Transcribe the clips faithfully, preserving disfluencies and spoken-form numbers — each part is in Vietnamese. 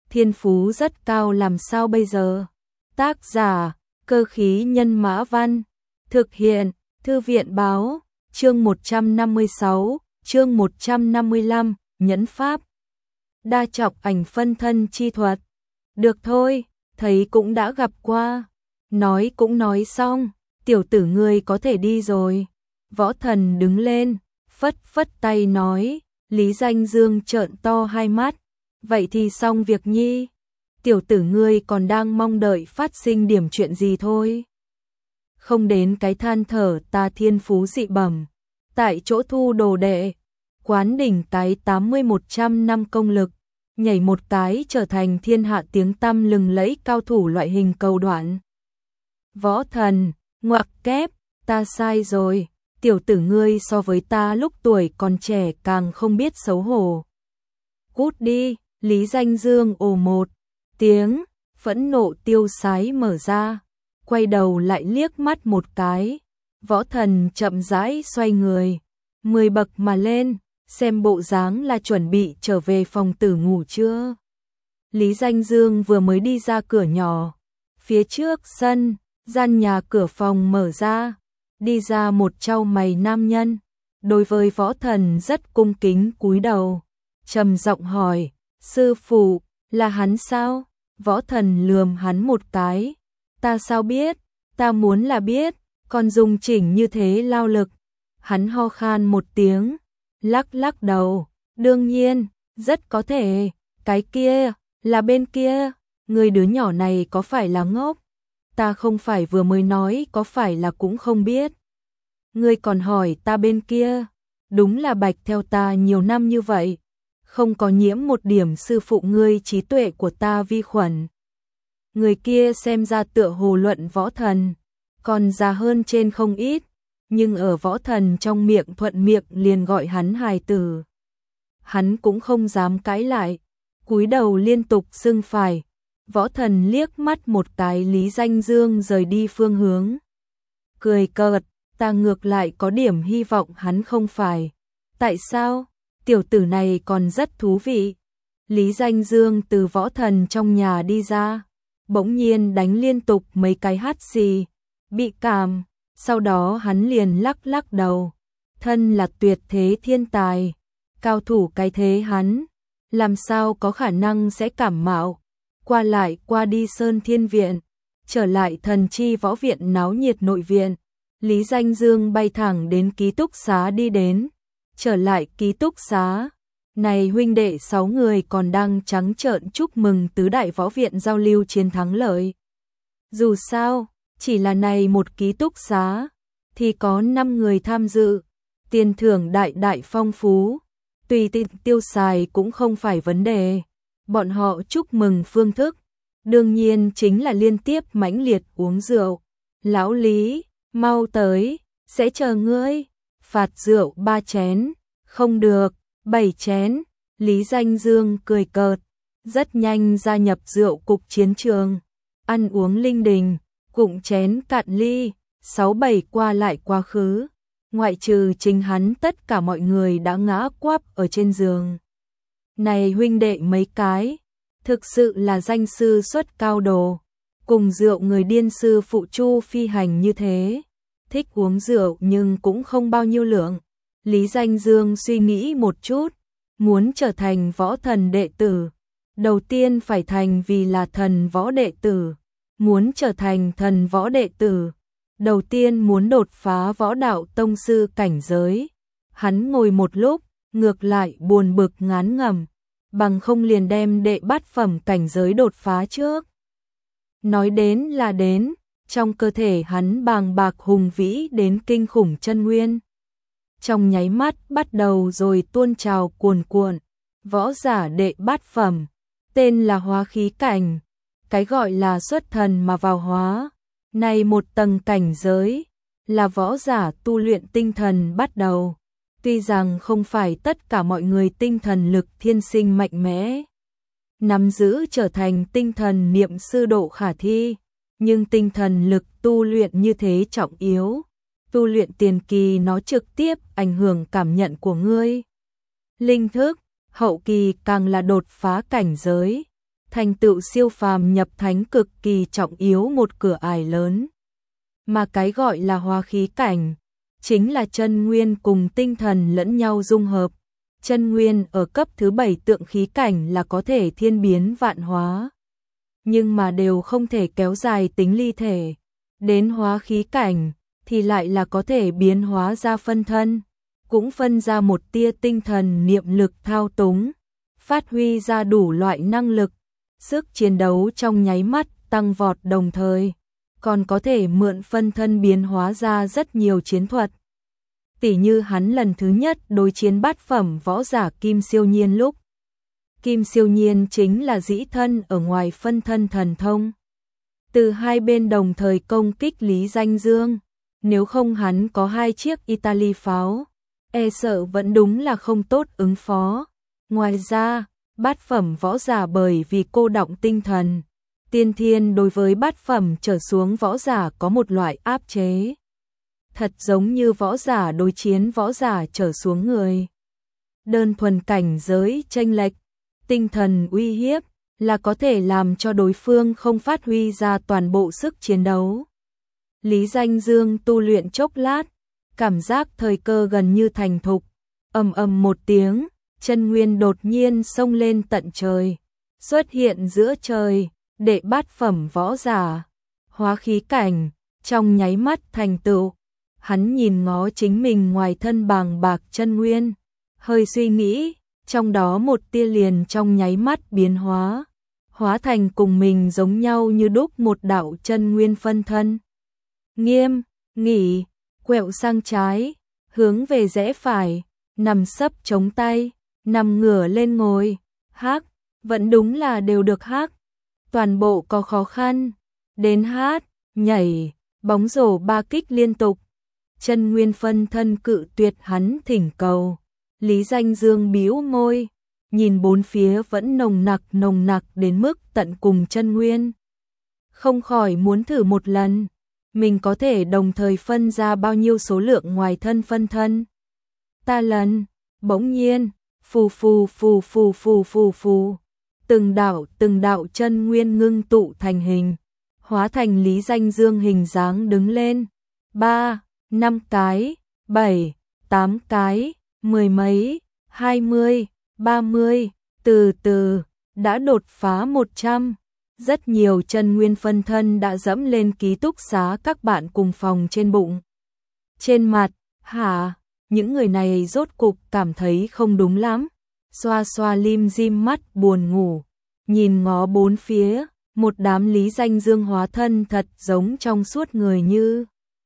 thiên phú rất cao làm sao bây giờ? Tác giả, Cơ khí nhân mã văn, thực hiện, Thư viện báo, chương một trăm năm mươi sáu, chương một trăm năm mươi lăm, nhẫn pháp. Đa trọng ảnh phân thân chi thuật. Được thôi, thấy cũng đã gặp qua. Nói cũng nói xong, tiểu tử ngươi có thể đi rồi. Võ Thần đứng lên, phất phất tay nói, Lý Danh Dương trợn to hai mắt. Vậy thì xong việc nhi. Tiểu tử ngươi còn đang mong đợi phát sinh điểm chuyện gì thôi. Không đến cái than thở ta thiên phú dị bẩm. Tại chỗ thu đồ đệ, quán đỉnh cái tám mươi một trăm năm công lực, nhảy một cái trở thành thiên hạ tiếng tăm lừng lẫy cao thủ loại hình cầu đoạn. Võ Thần, ngoặc kép, ta sai rồi, tiểu tử ngươi so với ta lúc tuổi còn trẻ càng không biết xấu hổ. Cút đi, Lý Danh Dương ồ một tiếng, phẫn nộ tiêu sái mở ra, quay đầu lại liếc mắt một cái. Võ Thần chậm rãi xoay người, mười bậc mà lên, xem bộ dáng là chuẩn bị trở về phòng tử ngủ chưa. Lý Danh Dương vừa mới đi ra cửa nhỏ, phía trước sân, gian nhà cửa phòng mở ra, đi ra một trao mày nam nhân, đối với Võ Thần rất cung kính cúi đầu, trầm giọng hỏi, sư phụ, là hắn sao? Võ Thần lườm hắn một cái, ta sao biết, ta muốn là biết, còn dùng chỉnh như thế lao lực. Hắn ho khan một tiếng, lắc lắc đầu, đương nhiên, rất có thể, cái kia, là bên kia, người đứa nhỏ này có phải là ngốc? Ta không phải vừa mới nói có phải là cũng không biết. Ngươi còn hỏi ta bên kia, đúng là bạch theo ta nhiều năm như vậy, không có nhiễm một điểm sư phụ ngươi trí tuệ của ta vi khuẩn. Người kia xem ra tựa hồ luận Võ Thần, còn già hơn trên không ít, nhưng ở Võ Thần trong miệng thuận miệng liền gọi hắn hài tử. Hắn cũng không dám cãi lại, cúi đầu liên tục xưng phải. Võ Thần liếc mắt một cái Lý Danh Dương rời đi phương hướng, cười cợt, ta ngược lại có điểm hy vọng hắn không phải. Tại sao? Tiểu tử này còn rất thú vị. Lý Danh Dương từ Võ Thần trong nhà đi ra, bỗng nhiên đánh liên tục mấy cái hắt xì, bị cảm, sau đó hắn liền lắc lắc đầu, thân là tuyệt thế thiên tài, cao thủ cái thế hắn, làm sao có khả năng sẽ cảm mạo. Qua lại qua đi Sơn Thiên Viện, trở lại Thần Chi Võ Viện náo nhiệt nội viện, Lý Danh Dương bay thẳng đến ký túc xá đi đến, trở lại ký túc xá. Này huynh đệ sáu người còn đang trắng trợn chúc mừng tứ đại võ viện giao lưu chiến thắng lợi. Dù sao, chỉ là này một ký túc xá, thì có năm người tham dự, tiền thưởng đại đại phong phú, tùy tiện tiêu xài cũng không phải vấn đề. Bọn họ chúc mừng phương thức, đương nhiên chính là liên tiếp mãnh liệt uống rượu. Lão Lý, mau tới, sẽ chờ ngươi. Phạt rượu ba chén, không được, bảy chén. Lý Danh Dương cười cợt, rất nhanh gia nhập rượu cục chiến trường, ăn uống linh đình, cụng chén cạn ly, sáu bảy qua lại quá khứ. Ngoại trừ chính hắn tất cả mọi người đã ngã quắp ở trên giường. Này huynh đệ mấy cái, thực sự là danh sư xuất cao đồ, cùng rượu người điên sư phụ Chu Phi Hành như thế, thích uống rượu nhưng cũng không bao nhiêu lượng. Lý Danh Dương suy nghĩ một chút, muốn trở thành võ thần đệ tử, đầu tiên phải thành vì là thần võ đệ tử, muốn trở thành thần võ đệ tử, đầu tiên muốn đột phá võ đạo tông sư cảnh giới. Hắn ngồi một lúc, ngược lại buồn bực ngán ngẩm, bằng không liền đem đệ bát phẩm cảnh giới đột phá trước. Nói đến là đến, trong cơ thể hắn bàng bạc hùng vĩ đến kinh khủng chân nguyên. Trong nháy mắt bắt đầu rồi tuôn trào cuồn cuộn, võ giả đệ bát phẩm, tên là hóa khí cảnh, cái gọi là xuất thần mà vào hóa. Này một tầng cảnh giới, là võ giả tu luyện tinh thần bắt đầu. Tuy rằng không phải tất cả mọi người tinh thần lực thiên sinh mạnh mẽ, nắm giữ trở thành tinh thần niệm sư độ khả thi, nhưng tinh thần lực tu luyện như thế trọng yếu. Tu luyện tiền kỳ nó trực tiếp ảnh hưởng cảm nhận của ngươi. Linh thức, hậu kỳ càng là đột phá cảnh giới. thành tựu siêu phàm nhập thánh cực kỳ trọng yếu một cửa ải lớn. Mà cái gọi là hóa khí cảnh, chính là chân nguyên cùng tinh thần lẫn nhau dung hợp. Chân nguyên ở cấp thứ bảy tượng khí cảnh là có thể thiên biến vạn hóa, nhưng mà đều không thể kéo dài tính ly thể. Đến hóa khí cảnh thì lại là có thể biến hóa ra phân thân, cũng phân ra một tia tinh thần niệm lực thao túng, phát huy ra đủ loại năng lực, sức chiến đấu trong nháy mắt tăng vọt, đồng thời còn có thể mượn phân thân biến hóa ra rất nhiều chiến thuật. Tỉ như hắn lần thứ nhất đối chiến bát phẩm võ giả Kim Siêu Nhiên lúc. Kim Siêu Nhiên chính là dĩ thân ở ngoài phân thân thần thông. Từ hai bên đồng thời công kích Lý Danh Dương, nếu không hắn có hai chiếc Italy pháo, e sợ vẫn đúng là không tốt ứng phó. Ngoài ra, bát phẩm võ giả bởi vì cô đọng tinh thần, tiên thiên đối với bát phẩm trở xuống võ giả có một loại áp chế. Thật giống như võ giả đối chiến võ giả trở xuống người. Đơn thuần cảnh giới chênh lệch, tinh thần uy hiếp là có thể làm cho đối phương không phát huy ra toàn bộ sức chiến đấu. Lý Danh Dương tu luyện chốc lát, cảm giác thời cơ gần như thành thục, ầm ầm một tiếng, chân nguyên đột nhiên xông lên tận trời, xuất hiện giữa trời, đệ bát phẩm võ giả, hóa khí cảnh, trong nháy mắt thành tựu. Hắn nhìn ngó chính mình ngoài thân bàng bạc chân nguyên, hơi suy nghĩ, trong đó một tia liền trong nháy mắt biến hóa, hóa thành cùng mình giống nhau như đúc một đạo chân nguyên phân thân. Nghiêm, nghỉ, quẹo sang trái, hướng về rẽ phải, nằm sấp chống tay, nằm ngửa lên ngồi, hát, vẫn đúng là đều được hát, toàn bộ có khó khăn, đến hát, nhảy, bóng rổ ba kích liên tục. Chân nguyên phân thân cự tuyệt hắn thỉnh cầu. Lý Danh Dương bĩu môi, nhìn bốn phía vẫn nồng nặc nồng nặc đến mức tận cùng chân nguyên. Không khỏi muốn thử một lần, mình có thể đồng thời phân ra bao nhiêu số lượng ngoài thân phân thân. Ta lần, bỗng nhiên, phù phù phù phù phù phù phù, từng đạo từng đạo chân nguyên ngưng tụ thành hình, hóa thành Lý Danh Dương hình dáng đứng lên. Ba, năm cái, bảy, tám cái, mười mấy, hai mươi, ba mươi, từ từ, đã đột phá một trăm. Rất nhiều chân nguyên phân thân đã dẫm lên ký túc xá các bạn cùng phòng trên bụng. Trên mặt, hả, những người này rốt cục cảm thấy không đúng lắm. Xoa xoa lim dim mắt buồn ngủ, nhìn ngó bốn phía, một đám Lý Danh Dương hóa thân thật giống trong suốt người như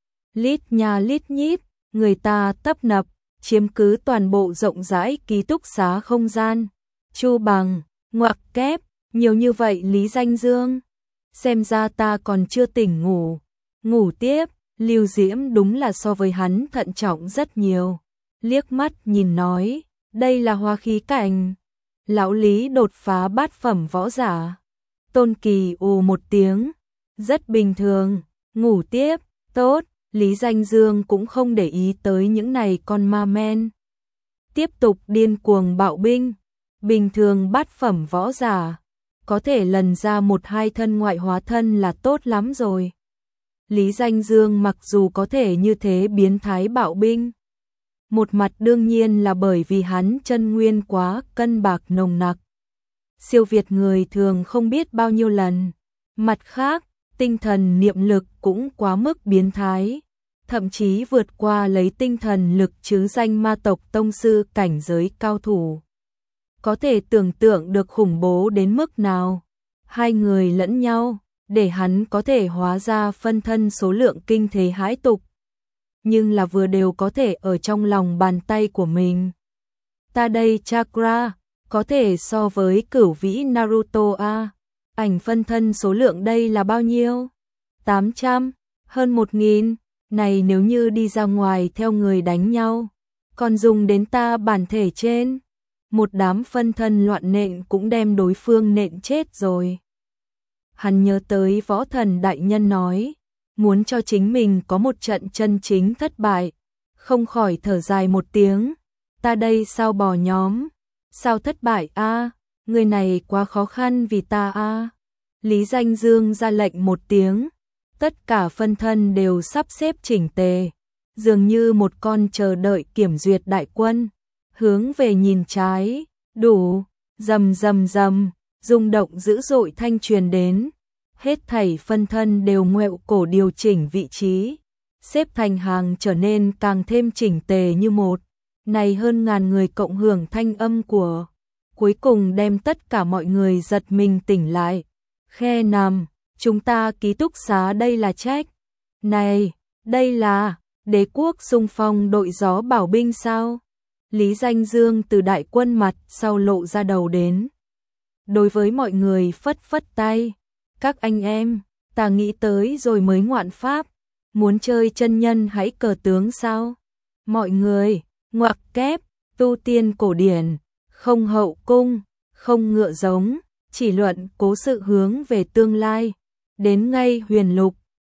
lít nha lít nhít, người ta tấp nập, chiếm cứ toàn bộ rộng rãi ký túc xá không gian. Chu bằng, ngoặc kép, nhiều như vậy Lý Danh Dương. Xem ra ta còn chưa tỉnh ngủ. Ngủ tiếp, Lưu Diễm đúng là so với hắn thận trọng rất nhiều. Liếc mắt nhìn nói, đây là hóa khí cảnh. Lão Lý đột phá bát phẩm võ giả. Tôn Kỳ ồ một tiếng, rất bình thường, ngủ tiếp, tốt. Lý Danh Dương cũng không để ý tới những này con ma men. Tiếp tục điên cuồng bạo binh. Bình thường bát phẩm võ giả, có thể lần ra một hai thân ngoại hóa thân là tốt lắm rồi. Lý Danh Dương mặc dù có thể như thế biến thái bạo binh, một mặt đương nhiên là bởi vì hắn chân nguyên quá cân bạc nồng nặc, siêu việt người thường không biết bao nhiêu lần. Mặt khác, tinh thần niệm lực cũng quá mức biến thái, thậm chí vượt qua lấy tinh thần lực chứ danh ma tộc tông sư cảnh giới cao thủ. Có thể tưởng tượng được khủng bố đến mức nào. Hai người lẫn nhau, để hắn có thể hóa ra phân thân số lượng kinh thế hãi tục. Nhưng là vừa đều có thể ở trong lòng bàn tay của mình. Ta đây chakra, có thể so với cửu vĩ Naruto a. Ảnh phân thân số lượng đây là bao nhiêu? tám trăm, hơn một nghìn. Này nếu như đi ra ngoài theo người đánh nhau, còn dùng đến ta bản thể trên, một đám phân thân loạn nện cũng đem đối phương nện chết rồi. Hắn nhớ tới võ thần đại nhân nói, muốn cho chính mình có một trận chân chính thất bại, không khỏi thở dài một tiếng, ta đây sao bỏ nhóm, sao thất bại a? Người này quá khó khăn vì ta a. Lý Danh Dương ra lệnh một tiếng, tất cả phân thân đều sắp xếp chỉnh tề, dường như một con chờ đợi kiểm duyệt đại quân, hướng về nhìn trái, đủ, rầm rầm rầm, rung động dữ dội thanh truyền đến, hết thảy phân thân đều ngoẹo cổ điều chỉnh vị trí, xếp thành hàng trở nên càng thêm chỉnh tề như một. Này hơn ngàn người cộng hưởng thanh âm của, cuối cùng đem tất cả mọi người giật mình tỉnh lại. Khe nằm, chúng ta ký túc xá đây là trách. Này, đây là đế quốc xung phong đội gió bảo binh sao? Lý Danh Dương từ đại quân mặt sau lộ ra đầu đến. Đối với mọi người phất phất tay. Các anh em, ta nghĩ tới rồi mới ngoạn pháp. Muốn chơi chân nhân hãy cờ tướng sao? Mọi người, ngoặc kép, tu tiên cổ điển, không hậu cung, không ngựa giống, chỉ luận cố sự hướng về tương lai. Đến ngay huyền lục,